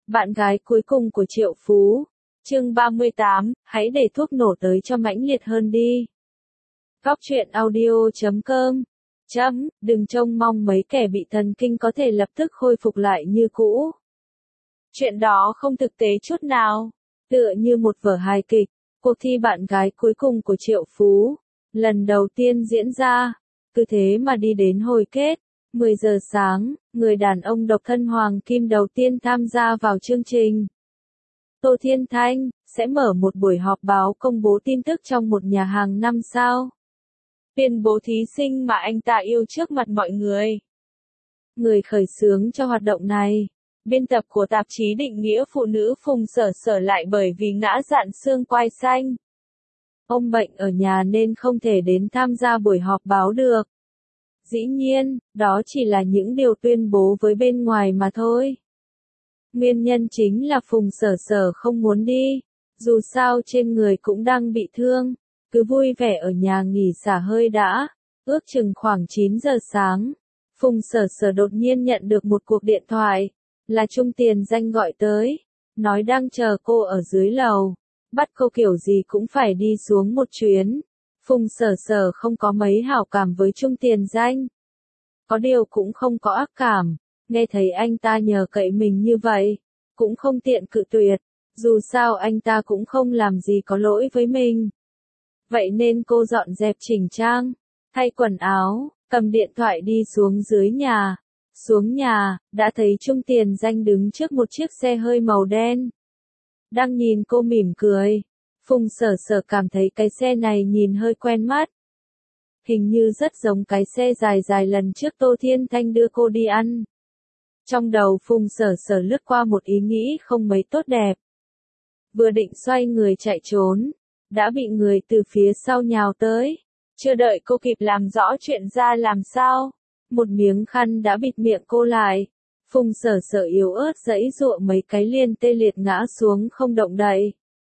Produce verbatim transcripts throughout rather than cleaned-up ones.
Bạn gái cuối cùng của Triệu Phú. Chương ba mươi tám, hãy để thuốc nổ tới cho mãnh liệt hơn đi. Góc truyện audio chấm com. Chấm, đừng trông mong mấy kẻ bị thần kinh có thể lập tức khôi phục lại như cũ. Chuyện đó không thực tế chút nào. Tựa như một vở hài kịch, cuộc thi bạn gái cuối cùng của Triệu Phú, lần đầu tiên diễn ra, cứ thế mà đi đến hồi kết. mười giờ sáng, người đàn ông độc thân Hoàng Kim đầu tiên tham gia vào chương trình. Tô Thiên Thanh sẽ mở một buổi họp báo công bố tin tức trong một nhà hàng năm sao. Tuyên bố thí sinh mà anh ta yêu trước mặt mọi người. Người khởi xướng cho hoạt động này, biên tập của tạp chí định nghĩa phụ nữ Phùng Sở Sở lại bởi vì ngã dạn xương quai xanh. Ông bệnh ở nhà nên không thể đến tham gia buổi họp báo được. Dĩ nhiên, đó chỉ là những điều tuyên bố với bên ngoài mà thôi. Nguyên nhân chính là Phùng Sở Sở không muốn đi, dù sao trên người cũng đang bị thương, cứ vui vẻ ở nhà nghỉ xả hơi đã. Ước chừng khoảng chín giờ sáng, Phùng Sở Sở đột nhiên nhận được một cuộc điện thoại, là Trung Tiền Danh gọi tới, nói đang chờ cô ở dưới lầu, bắt cô kiểu gì cũng phải đi xuống một chuyến. Phùng Sở Sở không có mấy hảo cảm với Trung Tiền Danh. Có điều cũng không có ác cảm, nghe thấy anh ta nhờ cậy mình như vậy, cũng không tiện cự tuyệt, dù sao anh ta cũng không làm gì có lỗi với mình. Vậy nên cô dọn dẹp chỉnh trang, thay quần áo, cầm điện thoại đi xuống dưới nhà. Xuống nhà, đã thấy Trung Tiền Danh đứng trước một chiếc xe hơi màu đen. Đang nhìn cô mỉm cười. Phùng Sở Sở cảm thấy cái xe này nhìn hơi quen mắt. Hình như rất giống cái xe dài dài lần trước Tô Thiên Thanh đưa cô đi ăn. Trong đầu Phùng Sở Sở lướt qua một ý nghĩ không mấy tốt đẹp. Vừa định xoay người chạy trốn, đã bị người từ phía sau nhào tới. Chưa đợi cô kịp làm rõ chuyện ra làm sao, một miếng khăn đã bịt miệng cô lại. Phùng Sở Sở yếu ớt giãy giụa mấy cái liền tê liệt ngã xuống không động đậy.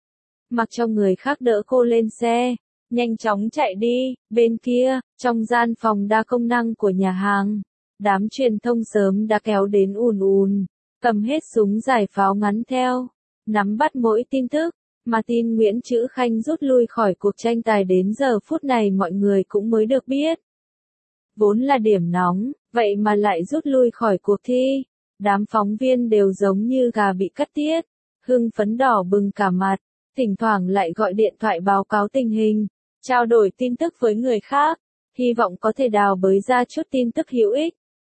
Mặc cho người khác đỡ cô lên xe, nhanh chóng chạy đi. Bên kia, trong gian phòng đa công năng của nhà hàng, đám truyền thông sớm đã kéo đến ùn ùn, cầm hết súng giải pháo ngắn theo, nắm bắt mỗi tin tức. Mà tin Nguyễn Trữ Khanh rút lui khỏi cuộc tranh tài đến giờ phút này mọi người cũng mới được biết. Vốn là điểm nóng, vậy mà lại rút lui khỏi cuộc thi. Đám phóng viên đều giống như gà bị cắt tiết, hưng phấn đỏ bừng cả mặt, thỉnh thoảng lại gọi điện thoại báo cáo tình hình, trao đổi tin tức với người khác, hy vọng có thể đào bới ra chút tin tức hữu ích.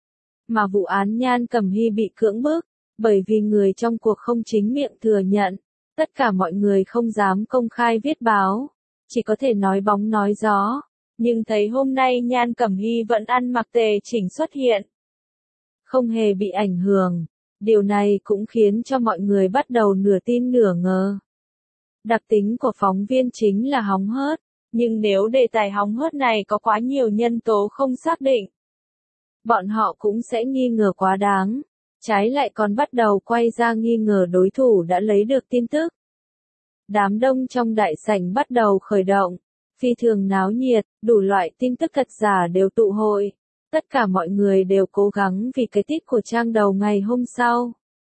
Mà vụ án Nhan Cẩm Hy bị cưỡng bức, bởi vì người trong cuộc không chính miệng thừa nhận, tất cả mọi người không dám công khai viết báo, chỉ có thể nói bóng nói gió. Nhưng thấy hôm nay Nhan Cẩm Hy vẫn ăn mặc tề chỉnh xuất hiện, không hề bị ảnh hưởng, điều này cũng khiến cho mọi người bắt đầu nửa tin nửa ngờ. Đặc tính của phóng viên chính là hóng hớt, nhưng nếu đề tài hóng hớt này có quá nhiều nhân tố không xác định, bọn họ cũng sẽ nghi ngờ quá đáng, trái lại còn bắt đầu quay ra nghi ngờ đối thủ đã lấy được tin tức. Đám đông trong đại sảnh bắt đầu khởi động, phi thường náo nhiệt, đủ loại tin tức thật giả đều tụ hội. Tất cả mọi người đều cố gắng vì cái tít của trang đầu ngày hôm sau.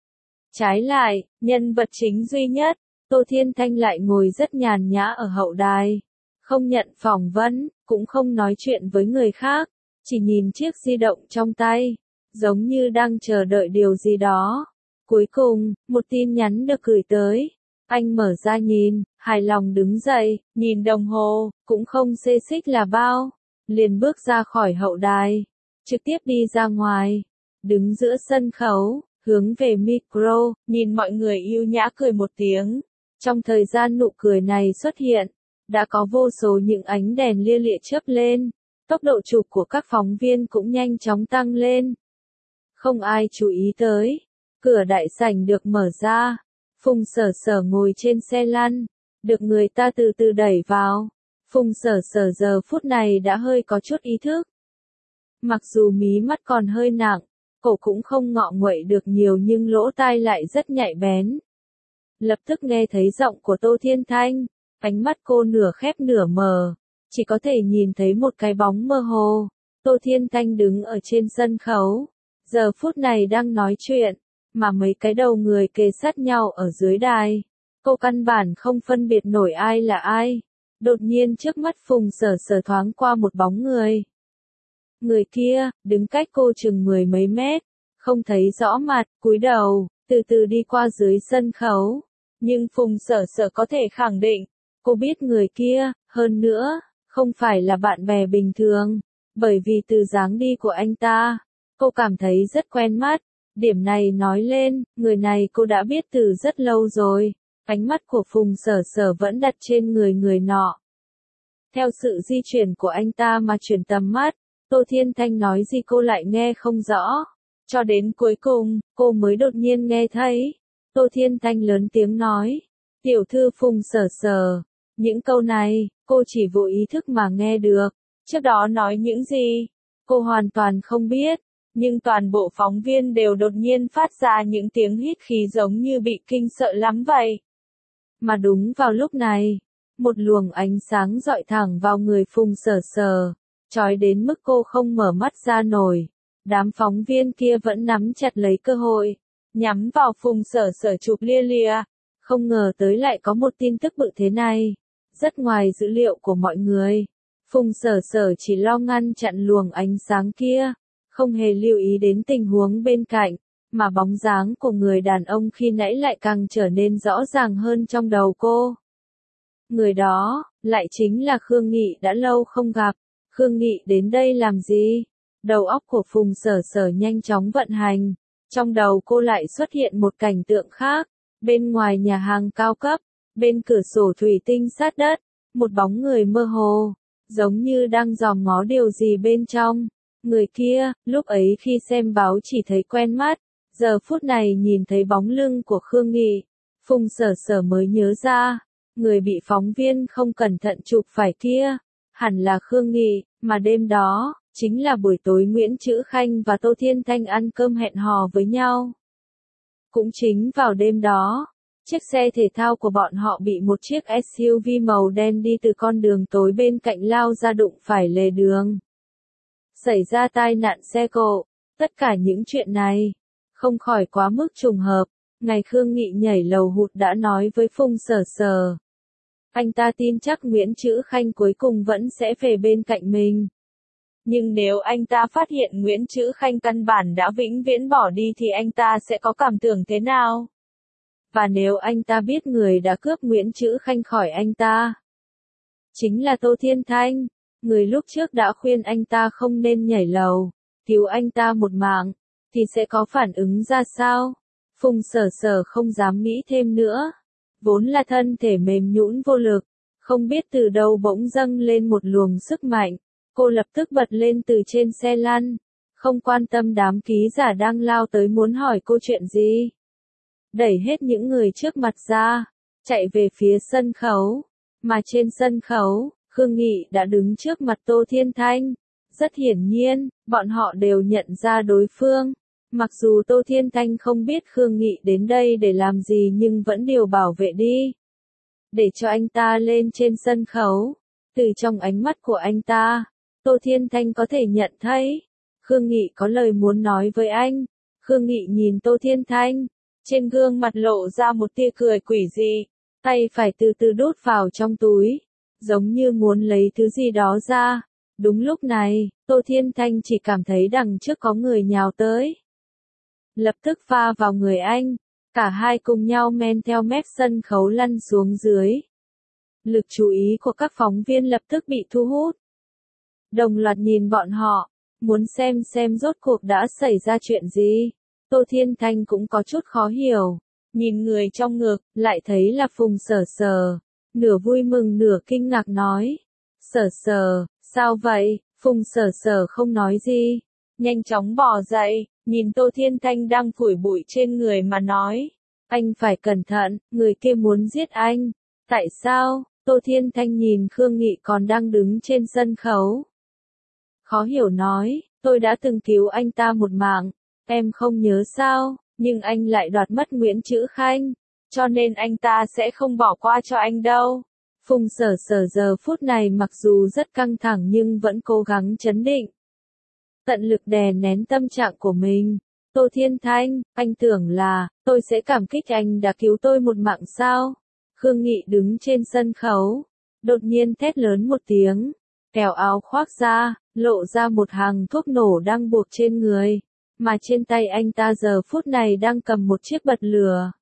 Trái lại, nhân vật chính duy nhất, Tô Thiên Thanh lại ngồi rất nhàn nhã ở hậu đài. Không nhận phỏng vấn, cũng không nói chuyện với người khác, chỉ nhìn chiếc di động trong tay, giống như đang chờ đợi điều gì đó. Cuối cùng, một tin nhắn được gửi tới. Anh mở ra nhìn, hài lòng đứng dậy, nhìn đồng hồ, cũng không xê xích là bao. Liền bước ra khỏi hậu đài, trực tiếp đi ra ngoài, đứng giữa sân khấu, hướng về micro, nhìn mọi người yêu nhã cười một tiếng. Trong thời gian nụ cười này xuất hiện, đã có vô số những ánh đèn lia lịa chớp lên, tốc độ chụp của các phóng viên cũng nhanh chóng tăng lên. Không ai chú ý tới, cửa đại sảnh được mở ra, Phùng Sở Sở ngồi trên xe lăn, được người ta từ từ đẩy vào. Phùng Sở Sở giờ phút này đã hơi có chút ý thức. Mặc dù mí mắt còn hơi nặng, cổ cũng không ngọ nguậy được nhiều nhưng lỗ tai lại rất nhạy bén. Lập tức nghe thấy giọng của Tô Thiên Thanh, ánh mắt cô nửa khép nửa mở, chỉ có thể nhìn thấy một cái bóng mơ hồ. Tô Thiên Thanh đứng ở trên sân khấu, giờ phút này đang nói chuyện, mà mấy cái đầu người kề sát nhau ở dưới đài. Cô căn bản không phân biệt nổi ai là ai. Đột nhiên trước mắt Phùng Sở Sở thoáng qua một bóng người. Người kia, đứng cách cô chừng mười mấy mét, không thấy rõ mặt, cúi đầu, từ từ đi qua dưới sân khấu. Nhưng Phùng Sở Sở có thể khẳng định, cô biết người kia, hơn nữa, không phải là bạn bè bình thường, bởi vì từ dáng đi của anh ta, cô cảm thấy rất quen mắt. Điểm này nói lên, người này cô đã biết từ rất lâu rồi. Ánh mắt của Phùng Sở Sở vẫn đặt trên người người nọ. Theo sự di chuyển của anh ta mà chuyển tầm mắt, Tô Thiên Thanh nói gì cô lại nghe không rõ. Cho đến cuối cùng, cô mới đột nhiên nghe thấy. Tô Thiên Thanh lớn tiếng nói. Tiểu thư Phùng Sở Sở. Những câu này, cô chỉ vô ý thức mà nghe được. Trước đó nói những gì, cô hoàn toàn không biết. Nhưng toàn bộ phóng viên đều đột nhiên phát ra những tiếng hít khí giống như bị kinh sợ lắm vậy. Mà đúng vào lúc này, một luồng ánh sáng dọi thẳng vào người Phùng Sở Sở, chói đến mức cô không mở mắt ra nổi. Đám phóng viên kia vẫn nắm chặt lấy cơ hội, nhắm vào Phùng Sở Sở chụp lia lịa. Không ngờ tới lại có một tin tức bự thế này, rất ngoài dữ liệu của mọi người. Phùng Sở Sở chỉ lo ngăn chặn luồng ánh sáng kia, không hề lưu ý đến tình huống bên cạnh, mà bóng dáng của người đàn ông khi nãy lại càng trở nên rõ ràng hơn trong đầu cô. Người đó, lại chính là Khương Nghị đã lâu không gặp. Khương Nghị đến đây làm gì? Đầu óc của Phùng Sở Sở nhanh chóng vận hành. Trong đầu cô lại xuất hiện một cảnh tượng khác. Bên ngoài nhà hàng cao cấp, bên cửa sổ thủy tinh sát đất, một bóng người mơ hồ, giống như đang dòm ngó điều gì bên trong. Người kia, lúc ấy khi xem báo chỉ thấy quen mắt, giờ phút này nhìn thấy bóng lưng của Khương Nghị, Phùng Sở Sở mới nhớ ra, người bị phóng viên không cẩn thận chụp phải kia, hẳn là Khương Nghị, mà đêm đó, chính là buổi tối Nguyễn Trữ Khanh và Tô Thiên Thanh ăn cơm hẹn hò với nhau. Cũng chính vào đêm đó, chiếc xe thể thao của bọn họ bị một chiếc ét u vê màu đen đi từ con đường tối bên cạnh lao ra đụng phải lề đường. Xảy ra tai nạn xe cộ, tất cả những chuyện này, không khỏi quá mức trùng hợp. Ngày Khương Nghị nhảy lầu hụt đã nói với Phùng Sở Sở. Anh ta tin chắc Nguyễn Trữ Khanh cuối cùng vẫn sẽ về bên cạnh mình. Nhưng nếu anh ta phát hiện Nguyễn Trữ Khanh căn bản đã vĩnh viễn bỏ đi thì anh ta sẽ có cảm tưởng thế nào? Và nếu anh ta biết người đã cướp Nguyễn Trữ Khanh khỏi anh ta, chính là Tô Thiên Thanh, người lúc trước đã khuyên anh ta không nên nhảy lầu, cứu anh ta một mạng, thì sẽ có phản ứng ra sao? Phùng Sở Sở không dám nghĩ thêm nữa. Vốn là thân thể mềm nhũn vô lực, không biết từ đâu bỗng dâng lên một luồng sức mạnh. Cô lập tức bật lên từ trên xe lăn, không quan tâm đám ký giả đang lao tới muốn hỏi cô chuyện gì. Đẩy hết những người trước mặt ra, chạy về phía sân khấu. Mà trên sân khấu, Khương Nghị đã đứng trước mặt Tô Thiên Thanh. Rất hiển nhiên, bọn họ đều nhận ra đối phương. Mặc dù Tô Thiên Thanh không biết Khương Nghị đến đây để làm gì nhưng vẫn điều bảo vệ đi. Để cho anh ta lên trên sân khấu. Từ trong ánh mắt của anh ta, Tô Thiên Thanh có thể nhận thấy, Khương Nghị có lời muốn nói với anh. Khương Nghị nhìn Tô Thiên Thanh, trên gương mặt lộ ra một tia cười quỷ dị, tay phải từ từ đút vào trong túi, giống như muốn lấy thứ gì đó ra. Đúng lúc này, Tô Thiên Thanh chỉ cảm thấy đằng trước có người nhào tới. Lập tức va vào người anh, cả hai cùng nhau men theo mép sân khấu lăn xuống dưới. Lực chú ý của các phóng viên lập tức bị thu hút. Đồng loạt nhìn bọn họ, muốn xem xem rốt cuộc đã xảy ra chuyện gì. Tô Thiên Thanh cũng có chút khó hiểu, nhìn người trong ngực, lại thấy là Phùng Sở Sở, nửa vui mừng nửa kinh ngạc nói. Sở Sở, sao vậy? Phùng Sở Sở không nói gì, nhanh chóng bò dậy, nhìn Tô Thiên Thanh đang phủi bụi trên người mà nói. Anh phải cẩn thận, người kia muốn giết anh. Tại sao? Tô Thiên Thanh nhìn Khương Nghị còn đang đứng trên sân khấu. Khó hiểu nói, tôi đã từng cứu anh ta một mạng, em không nhớ sao, nhưng anh lại đoạt mất Nguyễn Trữ Khanh, cho nên anh ta sẽ không bỏ qua cho anh đâu. Phùng Sở Sở giờ phút này mặc dù rất căng thẳng nhưng vẫn cố gắng trấn định. Tận lực đè nén tâm trạng của mình, Tô Thiên Thanh, anh tưởng là, tôi sẽ cảm kích anh đã cứu tôi một mạng sao? Khương Nghị đứng trên sân khấu, đột nhiên thét lớn một tiếng, kéo áo khoác ra, lộ ra một hàng thuốc nổ đang buộc trên người, mà trên tay anh ta giờ phút này đang cầm một chiếc bật lửa.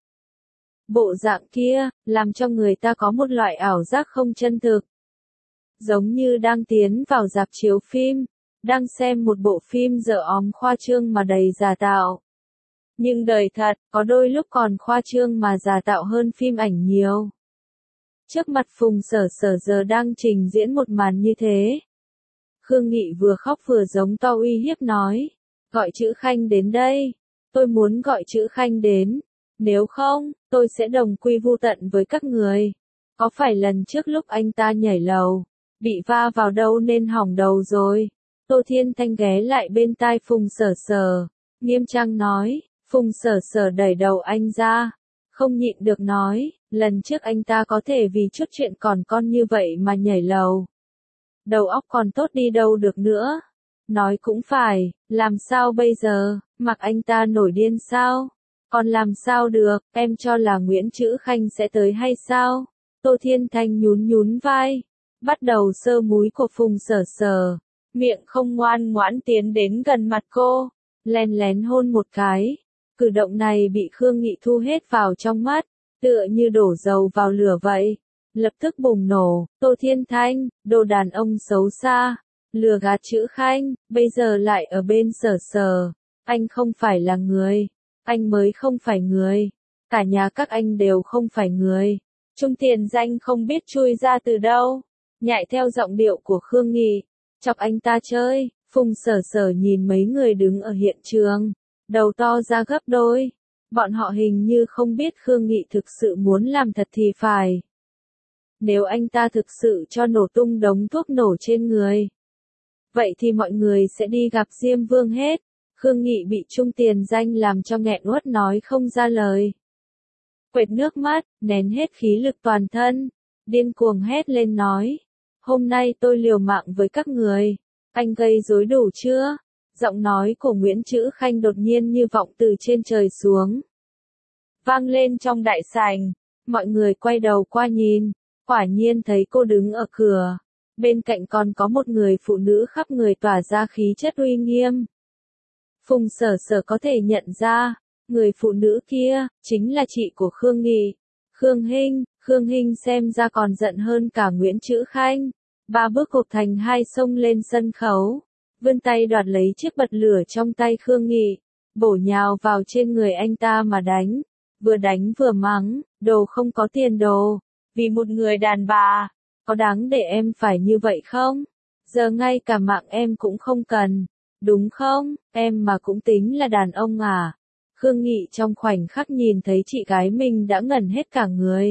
Bộ dạng kia, làm cho người ta có một loại ảo giác không chân thực. Giống như đang tiến vào rạp chiếu phim, đang xem một bộ phim dở óng khoa trương mà đầy giả tạo. Nhưng đời thật, có đôi lúc còn khoa trương mà giả tạo hơn phim ảnh nhiều. Trước mặt Phùng Sở Sở giờ đang trình diễn một màn như thế. Khương Nghị vừa khóc vừa giống to uy hiếp nói, gọi chữ Khanh đến đây, tôi muốn gọi chữ Khanh đến, nếu không, tôi sẽ đồng quy vu tận với các người. Có phải lần trước lúc anh ta nhảy lầu, bị va vào đâu nên hỏng đầu rồi? Tô Thiên Thanh ghé lại bên tai Phùng Sở Sở, nghiêm trang nói, Phùng Sở Sở đẩy đầu anh ra, không nhịn được nói, lần trước anh ta có thể vì chút chuyện còn con như vậy mà nhảy lầu. Đầu óc còn tốt đi đâu được nữa. Nói cũng phải, làm sao bây giờ, mặc anh ta nổi điên sao? Còn làm sao được, em cho là Nguyễn Chữ Khanh sẽ tới hay sao? Tô Thiên Thanh nhún nhún vai, bắt đầu sơ múi của Phùng Sở Sở, miệng không ngoan ngoãn tiến đến gần mặt cô, lén lén hôn một cái. Cử động này bị Khương Nghị thu hết vào trong mắt, tựa như đổ dầu vào lửa vậy. Lập tức bùng nổ, Tô Thiên Thanh, đồ đàn ông xấu xa, lừa gạt Chữ Khanh, bây giờ lại ở bên Sở Sở. Anh không phải là người, anh mới không phải người, cả nhà các anh đều không phải người. Trung Tiền Danh không biết chui ra từ đâu, nhại theo giọng điệu của Khương Nghị, chọc anh ta chơi. Phùng Sở Sở nhìn mấy người đứng ở hiện trường, đầu to ra gấp đôi. Bọn họ hình như không biết Khương Nghị thực sự muốn làm thật thì phải. Nếu anh ta thực sự cho nổ tung đống thuốc nổ trên người, vậy thì mọi người sẽ đi gặp Diêm Vương hết. Khương Nghị bị Trung Tiền Danh làm cho nghẹn uất nói không ra lời. Quệt nước mắt, nén hết khí lực toàn thân, điên cuồng hét lên nói, hôm nay tôi liều mạng với các người, anh gây rối đủ chưa? Giọng nói của Nguyễn Chữ Khanh đột nhiên như vọng từ trên trời xuống, vang lên trong đại sảnh. Mọi người quay đầu qua nhìn, quả nhiên thấy cô đứng ở cửa, bên cạnh còn có một người phụ nữ khắp người tỏa ra khí chất uy nghiêm. Phùng Sở Sở có thể nhận ra, người phụ nữ kia, chính là chị của Khương Nghị, Khương Hinh. Khương Hinh xem ra còn giận hơn cả Nguyễn Chữ Khanh. Ba bước hộp thành hai xông lên sân khấu, vươn tay đoạt lấy chiếc bật lửa trong tay Khương Nghị, bổ nhào vào trên người anh ta mà đánh, vừa đánh vừa mắng, đồ không có tiền đồ, vì một người đàn bà, có đáng để em phải như vậy không? Giờ ngay cả mạng em cũng không cần, đúng không? Em mà cũng tính là đàn ông à? Khương Nghị trong khoảnh khắc nhìn thấy chị gái mình đã ngẩn hết cả người.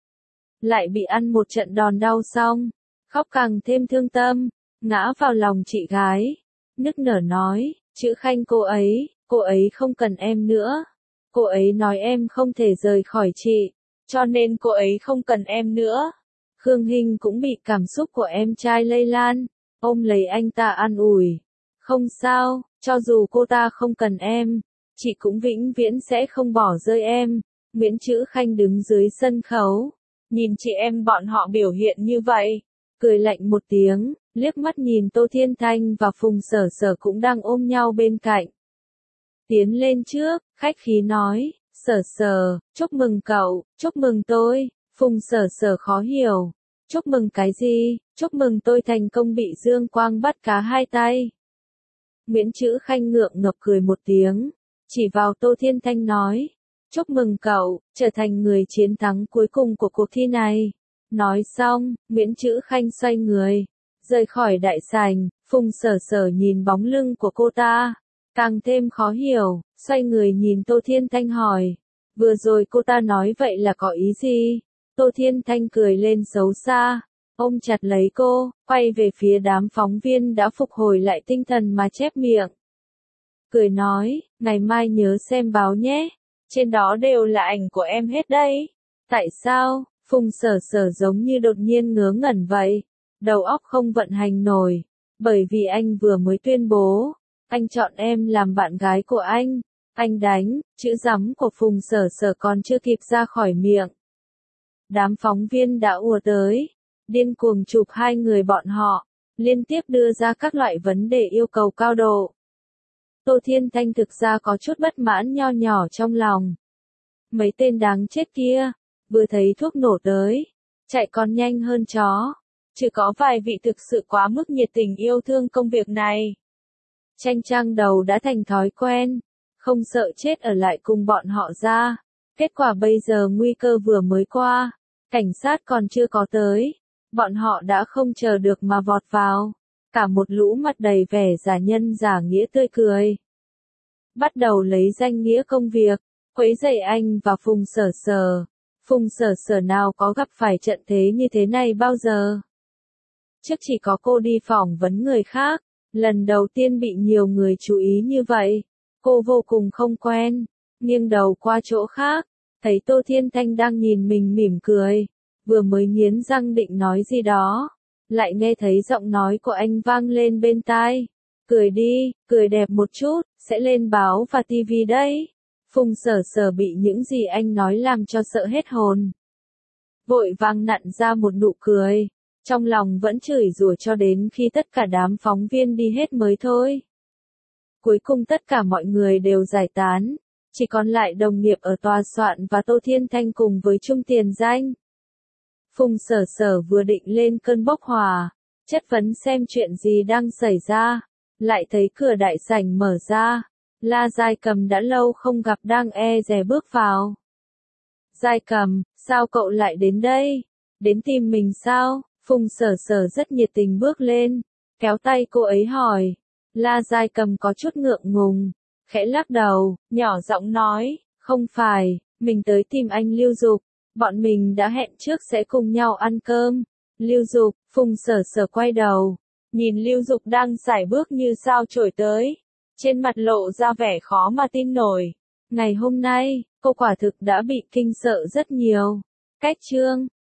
Lại bị ăn một trận đòn đau xong, khóc càng thêm thương tâm, ngã vào lòng chị gái, nức nở nói, Chữ Khanh cô ấy, cô ấy không cần em nữa. Cô ấy nói em không thể rời khỏi chị, cho nên cô ấy không cần em nữa. Khương Hinh cũng bị cảm xúc của em trai lây lan, ôm lấy anh ta an ủi. Không sao, cho dù cô ta không cần em, chị cũng vĩnh viễn sẽ không bỏ rơi em. Nguyễn Chữ Khanh đứng dưới sân khấu, nhìn chị em bọn họ biểu hiện như vậy, cười lạnh một tiếng, liếc mắt nhìn Tô Thiên Thanh và Phùng Sở Sở cũng đang ôm nhau bên cạnh. Tiến lên trước, khách khí nói, Sở Sở, chúc mừng cậu, chúc mừng tôi. Phùng Sở Sở khó hiểu, chúc mừng cái gì? Chúc mừng tôi thành công bị Dương Quang bắt cá hai tay. Nguyễn Chữ Khanh ngượng ngập cười một tiếng, chỉ vào Tô Thiên Thanh nói, chúc mừng cậu, trở thành người chiến thắng cuối cùng của cuộc thi này. Nói xong, Nguyễn Chữ Khanh xoay người, rời khỏi đại sảnh. Phùng Sở Sở nhìn bóng lưng của cô ta, càng thêm khó hiểu, xoay người nhìn Tô Thiên Thanh hỏi, vừa rồi cô ta nói vậy là có ý gì? Tô Thiên Thanh cười lên xấu xa, ôm chặt lấy cô, quay về phía đám phóng viên đã phục hồi lại tinh thần mà chép miệng. Cười nói, ngày mai nhớ xem báo nhé, trên đó đều là ảnh của em hết đấy. Tại sao? Phùng Sở Sở giống như đột nhiên ngớ ngẩn vậy, đầu óc không vận hành nổi, bởi vì anh vừa mới tuyên bố, anh chọn em làm bạn gái của anh, Anh đánh, chữ giấm của Phùng Sở Sở còn chưa kịp ra khỏi miệng. Đám phóng viên đã ùa tới, điên cuồng chụp hai người bọn họ, liên tiếp đưa ra các loại vấn đề yêu cầu cao độ. Tô Thiên Thanh thực ra có chút bất mãn nho nhỏ trong lòng. Mấy tên đáng chết kia, vừa thấy thuốc nổ tới, chạy còn nhanh hơn chó. Chỉ có vài vị thực sự quá mức nhiệt tình yêu thương công việc này. Tranh trang đầu đã thành thói quen, không sợ chết ở lại cùng bọn họ ra. Kết quả bây giờ nguy cơ vừa mới qua, cảnh sát còn chưa có tới, bọn họ đã không chờ được mà vọt vào. Cả một lũ mặt đầy vẻ giả nhân giả nghĩa tươi cười. Bắt đầu lấy danh nghĩa công việc, quấy rầy anh và Phùng Sở Sở. Phùng Sở Sở nào có gặp phải trận thế như thế này bao giờ. Trước chỉ có cô đi phỏng vấn người khác, lần đầu tiên bị nhiều người chú ý như vậy. Cô vô cùng không quen, nghiêng đầu qua chỗ khác, thấy Tô Thiên Thanh đang nhìn mình mỉm cười, vừa mới nghiến răng định nói gì đó, lại nghe thấy giọng nói của anh vang lên bên tai. Cười đi, cười đẹp một chút, sẽ lên báo và tivi đấy. Phùng Sở Sở bị những gì anh nói làm cho sợ hết hồn. Vội vàng nặn ra một nụ cười, trong lòng vẫn chửi rủa cho đến khi tất cả đám phóng viên đi hết mới thôi. Cuối cùng tất cả mọi người đều giải tán, chỉ còn lại đồng nghiệp ở tòa soạn và Tô Thiên Thanh cùng với Trung Tiền Danh. Phùng Sở Sở vừa định lên cơn bốc hỏa, chất vấn xem chuyện gì đang xảy ra, lại thấy cửa đại sảnh mở ra, La Giai Cầm đã lâu không gặp đang e dè bước vào. Giai Cầm, sao cậu lại đến đây? Đến tìm mình sao? Phùng Sở Sở rất nhiệt tình bước lên, kéo tay cô ấy hỏi. La Giai Cầm có chút ngượng ngùng, khẽ lắc đầu, nhỏ giọng nói, không phải, mình tới tìm anh Lưu Dục, bọn mình đã hẹn trước sẽ cùng nhau ăn cơm. Lưu Dục, Phùng Sở Sở quay đầu, nhìn Lưu Dục đang sải bước như sao trổi tới, trên mặt lộ ra vẻ khó mà tin nổi. Ngày hôm nay, cô quả thực đã bị kinh sợ rất nhiều. Cách chương